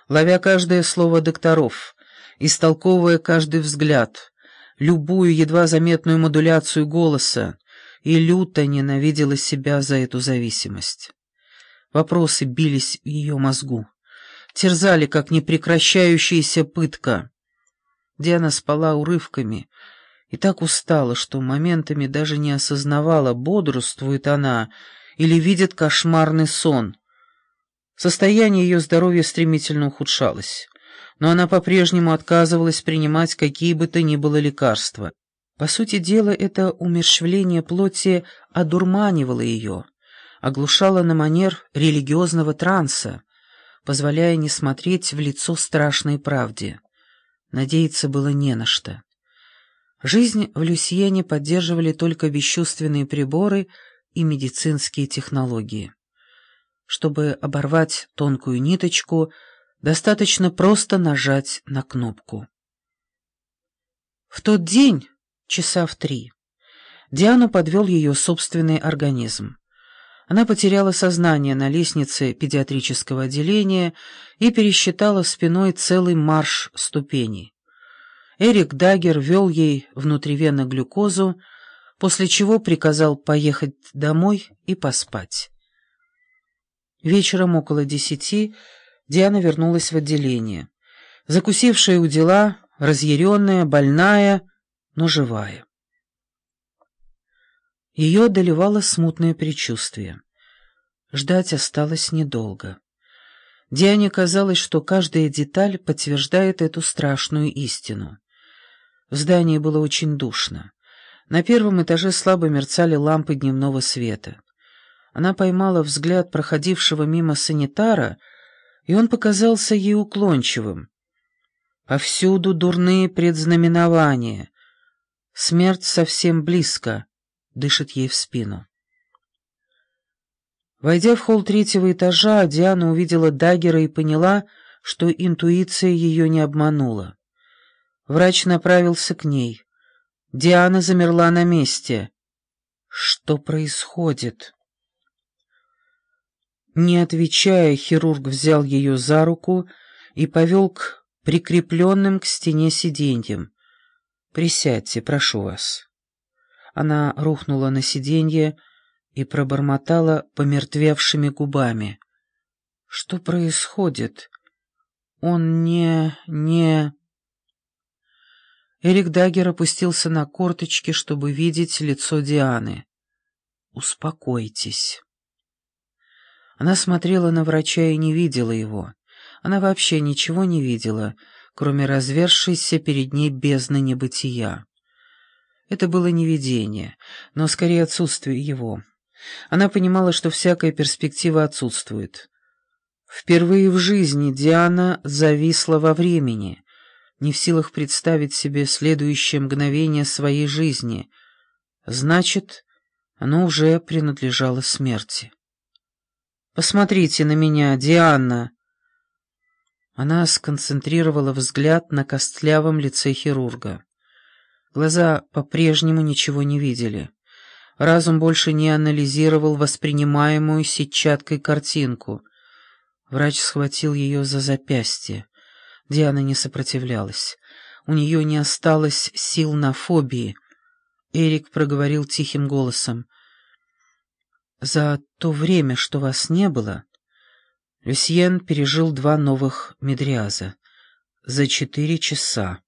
ловя каждое слово докторов, истолковывая каждый взгляд, любую едва заметную модуляцию голоса, и люто ненавидела себя за эту зависимость. Вопросы бились в ее мозгу, терзали, как непрекращающаяся пытка. Диана спала урывками и так устала, что моментами даже не осознавала, бодрствует она или видит кошмарный сон. Состояние ее здоровья стремительно ухудшалось, но она по-прежнему отказывалась принимать какие бы то ни было лекарства. По сути дела, это умерщвление плоти одурманивало ее, оглушало на манер религиозного транса, позволяя не смотреть в лицо страшной правде. Надеяться было не на что. Жизнь в Люсьене поддерживали только бесчувственные приборы и медицинские технологии. Чтобы оборвать тонкую ниточку, достаточно просто нажать на кнопку. В тот день, часа в 3, Диану подвел ее собственный организм. Она потеряла сознание на лестнице педиатрического отделения и пересчитала спиной целый марш ступеней. Эрик Даггер ввел ей внутривенно глюкозу, после чего приказал поехать домой и поспать. Вечером около 10 Диана вернулась в отделение, закусившая у дела, разъяренная, больная, но живая. Ее одолевало смутное предчувствие. Ждать осталось недолго. Диане казалось, что каждая деталь подтверждает эту страшную истину. В здании было очень душно. На первом этаже слабо мерцали лампы дневного света. Она поймала взгляд проходившего мимо санитара, и он показался ей уклончивым. Повсюду дурные предзнаменования. Смерть совсем близко, дышит ей в спину. Войдя в холл 3-го этажа, Диана увидела Даггера и поняла, что интуиция ее не обманула. Врач направился к ней. Диана замерла на месте. Что происходит? Не отвечая, хирург взял ее за руку и повел к прикрепленным к стене сиденьям. «Присядьте, прошу вас». Она рухнула на сиденье и пробормотала помертвевшими губами. «Что происходит? Он не...» Эрик Даггер опустился на корточки, чтобы видеть лицо Дианы. «Успокойтесь». Она смотрела на врача и не видела его. Она вообще ничего не видела, кроме разверзшейся перед ней бездны небытия. Это было не видение, но скорее отсутствие его. Она понимала, что всякая перспектива отсутствует. Впервые в жизни Диана зависла во времени, не в силах представить себе следующее мгновение своей жизни. Значит, оно уже принадлежало смерти. «Посмотрите на меня, Диана!» Она сконцентрировала взгляд на костлявом лице хирурга. Глаза по-прежнему ничего не видели. Разум больше не анализировал воспринимаемую сетчаткой картинку. Врач схватил ее за запястье. Диана не сопротивлялась. У нее не осталось сил на фобии. Эрик проговорил тихим голосом. «За то время, что вас не было, Люсьен пережил 2 новых медриаза. За 4 часа».